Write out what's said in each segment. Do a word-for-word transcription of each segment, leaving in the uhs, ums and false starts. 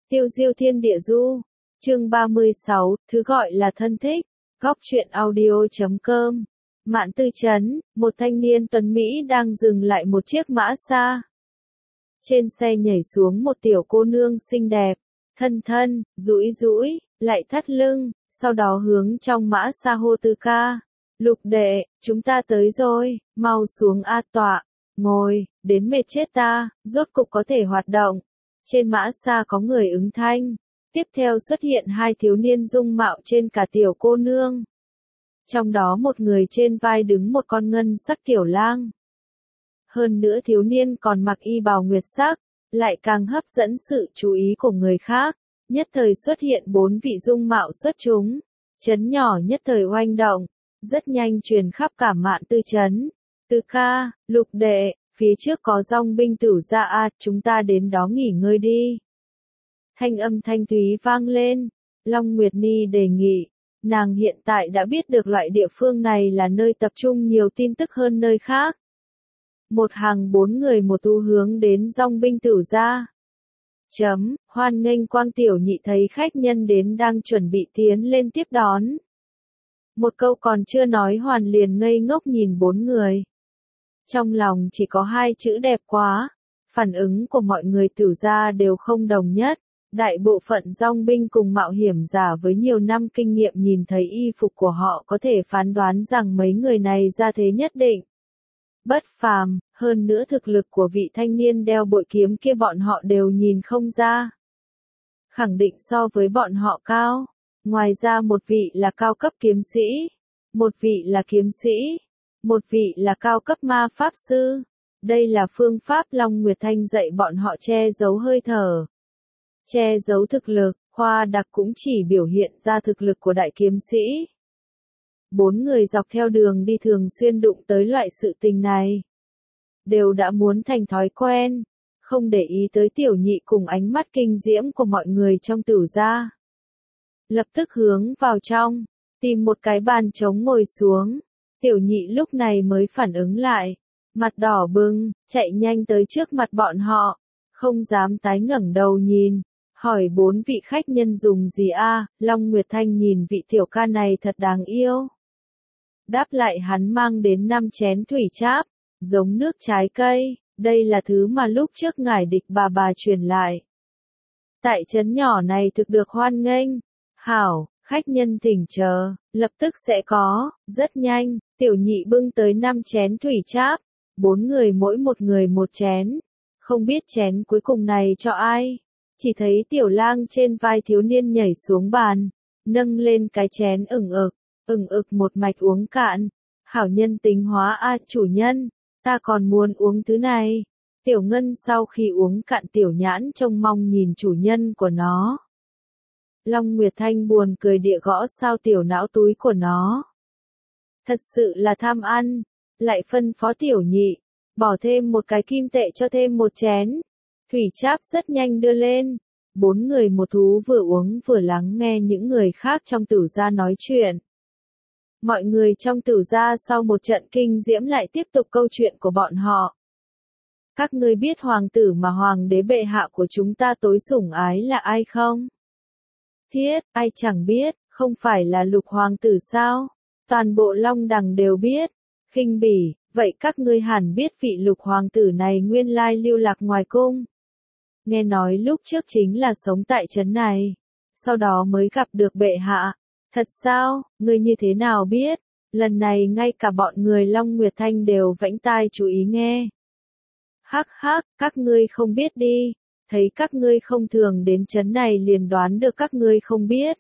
Tiêu diêu thiên địa du. Chương ba mươi sáu, thứ gọi là thân thích. Góc truyện audio chấm com. Mạn Tư Trấn, một thanh niên tuấn Mỹ đang dừng lại một chiếc mã xa. Trên xe nhảy xuống một tiểu cô nương xinh đẹp, thân thân, duỗi duỗi, lại thắt lưng, sau đó hướng trong mã xa hô Tư ca. Lục đệ, chúng ta tới rồi, mau xuống a tọa, ngồi, đến mệt chết ta, rốt cục có thể hoạt động. Trên mã xa có người ứng thanh. Tiếp theo xuất hiện hai thiếu niên dung mạo trên cả tiểu cô nương. Trong đó một người trên vai đứng một con ngân sắc tiểu lang. Hơn nữa thiếu niên còn mặc y bào nguyệt sắc, lại càng hấp dẫn sự chú ý của người khác. Nhất thời xuất hiện bốn vị dung mạo xuất chúng. Trấn nhỏ nhất thời oanh động, rất nhanh truyền khắp cả Mạn Tư Trấn. Tư ca, lục đệ, phía trước có dòng binh tử ra a, chúng ta đến đó nghỉ ngơi đi. Thanh âm thanh thúy vang lên, Long Nguyệt Ni đề nghị, nàng hiện tại đã biết được loại địa phương này là nơi tập trung nhiều tin tức hơn nơi khác. Một hàng bốn người một tu hướng đến dòng binh tử ra. Chấm, hoan nghênh Quang tiểu nhị thấy khách nhân đến đang chuẩn bị tiến lên tiếp đón. Một câu còn chưa nói hoàn liền ngây ngốc nhìn bốn người. Trong lòng chỉ có hai chữ đẹp quá, phản ứng của mọi người tử ra đều không đồng nhất. Đại bộ phận dòng binh cùng mạo hiểm giả với nhiều năm kinh nghiệm nhìn thấy y phục của họ có thể phán đoán rằng mấy người này ra thế nhất định. Bất phàm, hơn nữa thực lực của vị thanh niên đeo bội kiếm kia bọn họ đều nhìn không ra. Khẳng định so với bọn họ cao. Ngoài ra một vị là cao cấp kiếm sĩ, một vị là kiếm sĩ, một vị là cao cấp ma pháp sư. Đây là phương pháp Long Nguyệt Thanh dạy bọn họ che giấu hơi thở. Che giấu thực lực, khoa đặc cũng chỉ biểu hiện ra thực lực của đại kiếm sĩ. Bốn người dọc theo đường đi thường xuyên đụng tới loại sự tình này. Đều đã muốn thành thói quen, không để ý tới tiểu nhị cùng ánh mắt kinh diễm của mọi người trong tử gia. Lập tức hướng vào trong, tìm một cái bàn trống ngồi xuống. Tiểu nhị lúc này mới phản ứng lại, mặt đỏ bừng, chạy nhanh tới trước mặt bọn họ, không dám tái ngẩng đầu nhìn. Hỏi bốn vị khách nhân dùng gì a? Long Nguyệt Thanh nhìn vị tiểu ca này thật đáng yêu. Đáp lại hắn mang đến năm chén thủy cháp, giống nước trái cây, đây là thứ mà lúc trước ngải địch bà bà truyền lại. Tại trấn nhỏ này thực được hoan nghênh. Hảo, khách nhân thỉnh chờ, lập tức sẽ có, rất nhanh, tiểu nhị bưng tới năm chén thủy cháp, bốn người mỗi một người một chén. Không biết chén cuối cùng này cho ai. Chỉ thấy tiểu lang trên vai thiếu niên nhảy xuống bàn, nâng lên cái chén ửng ực, ửng ực một mạch uống cạn. Hảo nhân tính hóa a, chủ nhân, ta còn muốn uống thứ này. Tiểu ngân sau khi uống cạn tiểu nhãn trông mong nhìn chủ nhân của nó. Long Nguyệt Thanh buồn cười địa gõ sao tiểu não túi của nó. Thật sự là tham ăn, lại phân phó tiểu nhị, bỏ thêm một cái kim tệ cho thêm một chén. Thủy cháp rất nhanh đưa lên, bốn người một thú vừa uống vừa lắng nghe những người khác trong tử gia nói chuyện. Mọi người trong tử gia sau một trận kinh diễm lại tiếp tục câu chuyện của bọn họ. Các ngươi biết hoàng tử mà hoàng đế bệ hạ của chúng ta tối sủng ái là ai không? Thiết, ai chẳng biết, không phải là lục hoàng tử sao? Toàn bộ Long Đằng đều biết. Khinh bỉ, vậy các ngươi hẳn biết vị lục hoàng tử này nguyên lai lưu lạc ngoài cung. Nghe nói lúc trước chính là sống tại trấn này, sau đó mới gặp được bệ hạ. Thật sao, ngươi như thế nào biết? Lần này ngay cả bọn người Long Nguyệt Thanh đều vẫy tai chú ý nghe. Hắc hắc, các ngươi không biết đi, thấy các ngươi không thường đến trấn này liền đoán được các ngươi không biết.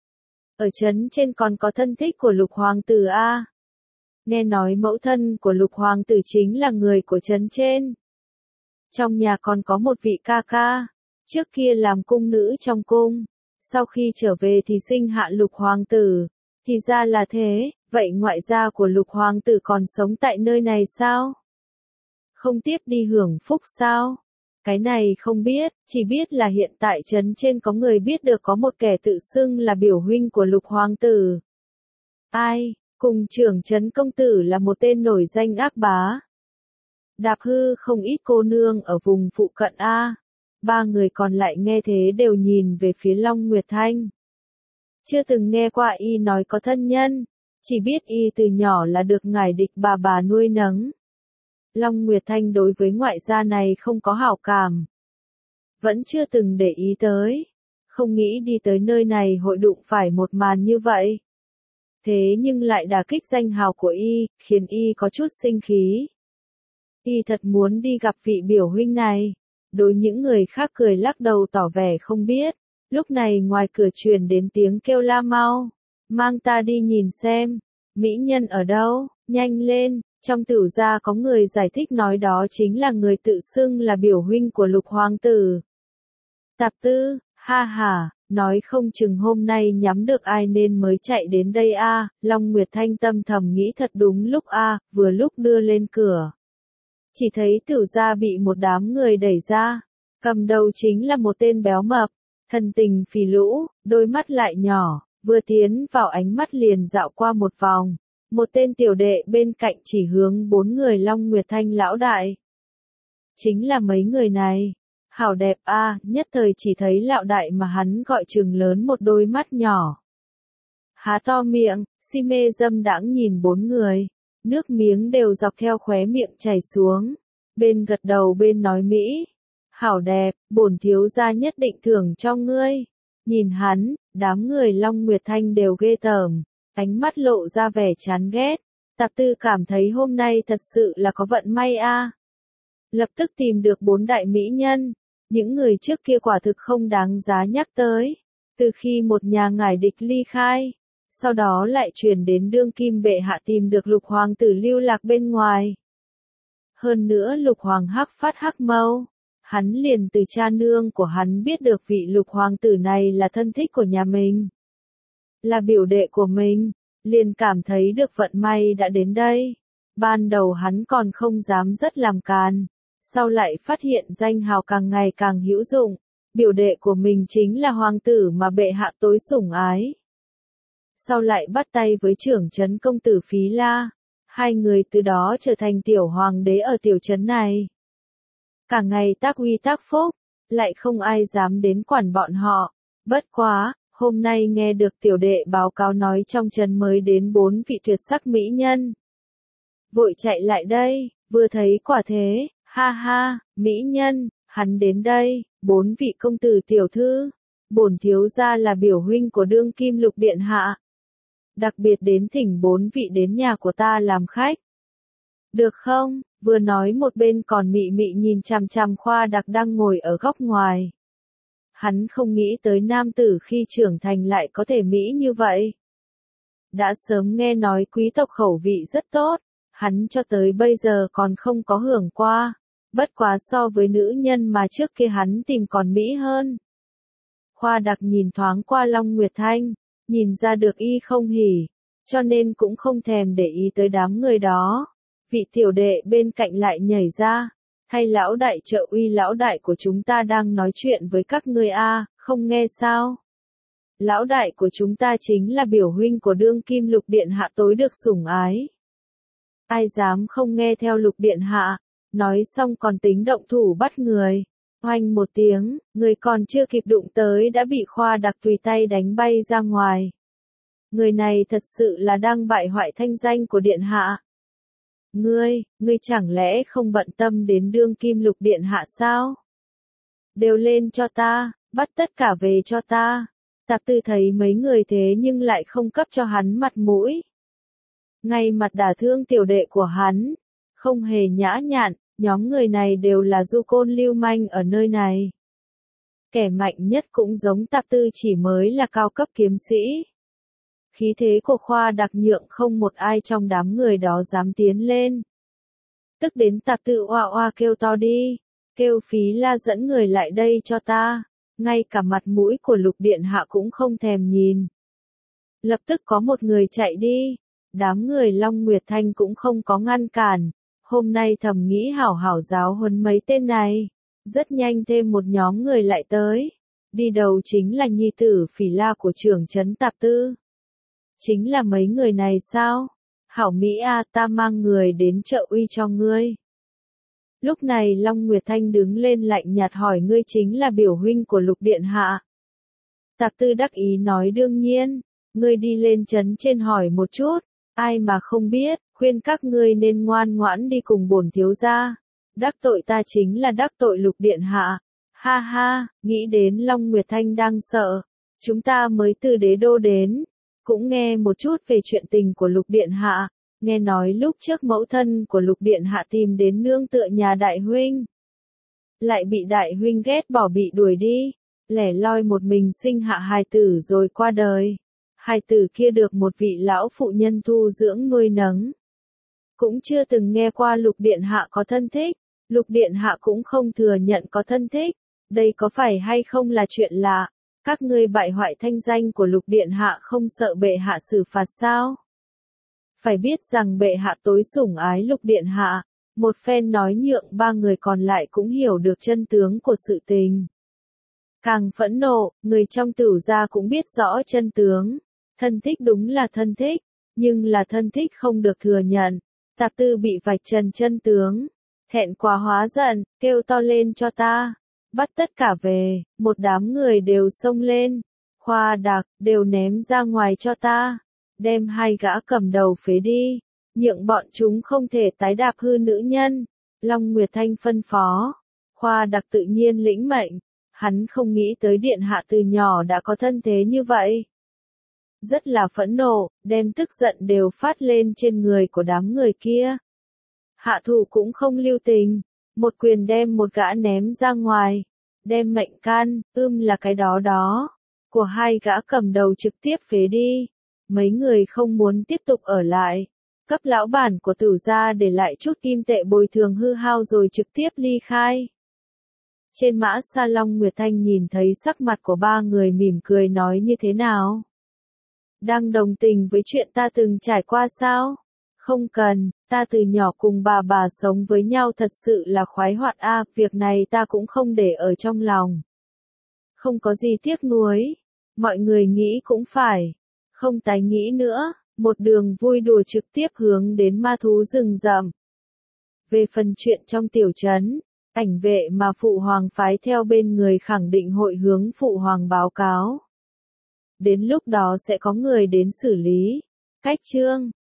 Ở trấn trên còn có thân thích của lục hoàng tử a. Nghe nói mẫu thân của lục hoàng tử chính là người của trấn trên. Trong nhà còn có một vị ca ca, trước kia làm cung nữ trong cung, sau khi trở về thì sinh hạ lục hoàng tử. Thì ra là thế, vậy ngoại gia của lục hoàng tử còn sống tại nơi này sao? Không tiếp đi hưởng phúc sao? Cái này không biết, chỉ biết là hiện tại trấn trên có người biết được có một kẻ tự xưng là biểu huynh của lục hoàng tử. Ai? Cùng trưởng trấn công tử là một tên nổi danh ác bá. Đạp hư không ít cô nương ở vùng phụ cận A. Ba người còn lại nghe thế đều nhìn về phía Long Nguyệt Thanh. Chưa từng nghe qua y nói có thân nhân, chỉ biết y từ nhỏ là được ngải địch bà bà nuôi nấng. Long Nguyệt Thanh đối với ngoại gia này không có hảo cảm. Vẫn chưa từng để ý tới. Không nghĩ đi tới nơi này hội đụng phải một màn như vậy. Thế nhưng lại đả kích danh hào của y, khiến y có chút sinh khí. Y thật muốn đi gặp vị biểu huynh này. Đối những người khác cười lắc đầu tỏ vẻ không biết. Lúc này ngoài cửa truyền đến tiếng kêu la mau. Mang ta đi nhìn xem. Mỹ nhân ở đâu, nhanh lên. Trong Tửu gia có người giải thích nói đó chính là người tự xưng là biểu huynh của Lục hoàng tử. Tạp Tư, ha ha, nói không chừng hôm nay nhắm được ai nên mới chạy đến đây a. À. Long Nguyệt Thanh tâm thầm nghĩ thật đúng lúc a, à, vừa lúc đưa lên cửa. Chỉ thấy Tửu gia bị một đám người đẩy ra, cầm đầu chính là một tên béo mập, thân tình phì lũ, đôi mắt lại nhỏ, vừa tiến vào ánh mắt liền dạo qua một vòng. Một tên tiểu đệ bên cạnh chỉ hướng bốn người Long Nguyệt Thanh lão đại. Chính là mấy người này. Hảo đẹp a, à, nhất thời chỉ thấy lão đại mà hắn gọi trừng lớn một đôi mắt nhỏ. Há to miệng, si mê dâm đãng nhìn bốn người. Nước miếng đều dọc theo khóe miệng chảy xuống. Bên gật đầu bên nói Mỹ. Hảo đẹp, bổn thiếu gia nhất định thưởng cho ngươi. Nhìn hắn, đám người Long Nguyệt Thanh đều ghê tởm. Ánh mắt lộ ra vẻ chán ghét. Tạp Tư cảm thấy hôm nay thật sự là có vận may a. À. Lập tức tìm được bốn đại mỹ nhân. Những người trước kia quả thực không đáng giá nhắc tới. Từ khi một nhà ngải địch ly khai, sau đó lại truyền đến đương kim bệ hạ tìm được Lục hoàng tử lưu lạc bên ngoài. Hơn nữa Lục hoàng hắc phát hắc mâu. Hắn liền từ cha nương của hắn biết được vị Lục hoàng tử này là thân thích của nhà mình. Là biểu đệ của mình, liền cảm thấy được vận may đã đến đây. Ban đầu hắn còn không dám rất làm càn, sau lại phát hiện danh hào càng ngày càng hữu dụng, biểu đệ của mình chính là hoàng tử mà bệ hạ tối sủng ái. Sau lại bắt tay với trưởng trấn công tử Phí La, hai người từ đó trở thành tiểu hoàng đế ở tiểu trấn này. Cả ngày tác uy tác phúc, lại không ai dám đến quản bọn họ, bất quá. Hôm nay nghe được tiểu đệ báo cáo nói trong trấn mới đến bốn vị tuyệt sắc mỹ nhân. Vội chạy lại đây, vừa thấy quả thế, ha ha, mỹ nhân, hắn đến đây, bốn vị công tử tiểu thư. Bổn thiếu gia là biểu huynh của đương kim Lục điện hạ. Đặc biệt đến thỉnh bốn vị đến nhà của ta làm khách. Được không? Vừa nói một bên còn mị mị nhìn chằm chằm Khoa Đặc đang ngồi ở góc ngoài. Hắn không nghĩ tới nam tử khi trưởng thành lại có thể mỹ như vậy. Đã sớm nghe nói quý tộc khẩu vị rất tốt, hắn cho tới bây giờ còn không có hưởng qua, bất quá so với nữ nhân mà trước kia hắn tìm còn mỹ hơn. Khoa Đặc nhìn thoáng qua Long Nguyệt Thanh, nhìn ra được y không hỉ, cho nên cũng không thèm để ý tới đám người đó. Vị tiểu đệ bên cạnh lại nhảy ra. Hay lão đại trợ uy lão đại của chúng ta đang nói chuyện với các ngươi a, à, không nghe sao? Lão đại của chúng ta chính là biểu huynh của đương kim Lục điện hạ tối được sủng ái. Ai dám không nghe theo Lục điện hạ, nói xong còn tính động thủ bắt người. Oanh một tiếng, người còn chưa kịp đụng tới đã bị Khoa Đặc tùy tay đánh bay ra ngoài. Người này thật sự là đang bại hoại thanh danh của điện hạ. Ngươi, ngươi chẳng lẽ không bận tâm đến đương kim Lục điện hạ sao? Đều lên cho ta, bắt tất cả về cho ta. Tạp Tư thấy mấy người thế nhưng lại không cấp cho hắn mặt mũi. Ngay mặt đả thương tiểu đệ của hắn, không hề nhã nhặn, nhóm người này đều là du côn lưu manh ở nơi này. Kẻ mạnh nhất cũng giống Tạp Tư chỉ mới là cao cấp kiếm sĩ. Khí thế của Khoa Đặc nhượng không một ai trong đám người đó dám tiến lên. Tức đến Tạp Tư oa oa kêu to đi, kêu Phí La dẫn người lại đây cho ta, ngay cả mặt mũi của Lục điện hạ cũng không thèm nhìn. Lập tức có một người chạy đi, đám người Long Nguyệt Thanh cũng không có ngăn cản, hôm nay thầm nghĩ hảo hảo giáo huấn mấy tên này. Rất nhanh thêm một nhóm người lại tới, đi đầu chính là nhi tử Phí La của trưởng trấn Tạp Tư. Chính là mấy người này sao? Hảo Mỹ a, ta mang người đến trợ uy cho ngươi. Lúc này Long Nguyệt Thanh đứng lên lạnh nhạt hỏi ngươi chính là biểu huynh của Lục Điện Hạ. Tạp Tư đắc ý nói đương nhiên, ngươi đi lên trấn trên hỏi một chút, ai mà không biết, khuyên các ngươi nên ngoan ngoãn đi cùng bổn thiếu gia. Đắc tội ta chính là đắc tội Lục Điện Hạ. Ha ha, nghĩ đến Long Nguyệt Thanh đang sợ. Chúng ta mới từ đế đô đến, cũng nghe một chút về chuyện tình của Lục Điện Hạ. Nghe nói lúc trước mẫu thân của Lục Điện Hạ tìm đến nương tựa nhà đại huynh. Lại bị đại huynh ghét bỏ bị đuổi đi, lẻ loi một mình sinh hạ hài tử rồi qua đời. Hài tử kia được một vị lão phụ nhân thu dưỡng nuôi nấng. Cũng chưa từng nghe qua Lục Điện Hạ có thân thích, Lục Điện Hạ cũng không thừa nhận có thân thích. Đây có phải hay không là chuyện lạ? Các ngươi bại hoại thanh danh của Lục Điện Hạ không sợ bệ hạ xử phạt sao? Phải biết rằng bệ hạ tối sủng ái Lục Điện Hạ. Một phen nói nhượng ba người còn lại cũng hiểu được chân tướng của sự tình. Càng phẫn nộ, người trong Tửu gia cũng biết rõ chân tướng. Thân thích đúng là thân thích, nhưng là thân thích không được thừa nhận. Tạp Tư bị vạch trần chân tướng, thẹn quá hóa giận, kêu to lên cho ta, bắt tất cả về, một đám người đều xông lên, Khoa Đặc, đều ném ra ngoài cho ta, đem hai gã cầm đầu phế đi, nhượng bọn chúng không thể tái đạp hư nữ nhân. Long Nguyệt Thanh phân phó, Khoa Đặc tự nhiên lĩnh mệnh, hắn không nghĩ tới Điện Hạ từ nhỏ đã có thân thế như vậy. Rất là phẫn nộ, đem tức giận đều phát lên trên người của đám người kia. Hạ thủ cũng không lưu tình, một quyền đem một gã ném ra ngoài, đem mệnh can, ưm là cái đó đó, của hai gã cầm đầu trực tiếp phế đi. Mấy người không muốn tiếp tục ở lại, cấp lão bản của Tửu gia để lại chút kim tệ bồi thường hư hao rồi trực tiếp ly khai. Trên mã sa Long Nguyệt Thanh nhìn thấy sắc mặt của ba người mỉm cười nói như thế nào? Đang đồng tình với chuyện ta từng trải qua sao? Không cần, ta từ nhỏ cùng bà bà sống với nhau thật sự là khoái hoạt a, việc này ta cũng không để ở trong lòng. Không có gì tiếc nuối, mọi người nghĩ cũng phải, không tái nghĩ nữa, một đường vui đùa trực tiếp hướng đến ma thú rừng rậm. Về phần chuyện trong tiểu trấn, ảnh vệ mà Phụ Hoàng phái theo bên người khẳng định hội hướng Phụ Hoàng báo cáo. Đến lúc đó sẽ có người đến xử lý. Cách chương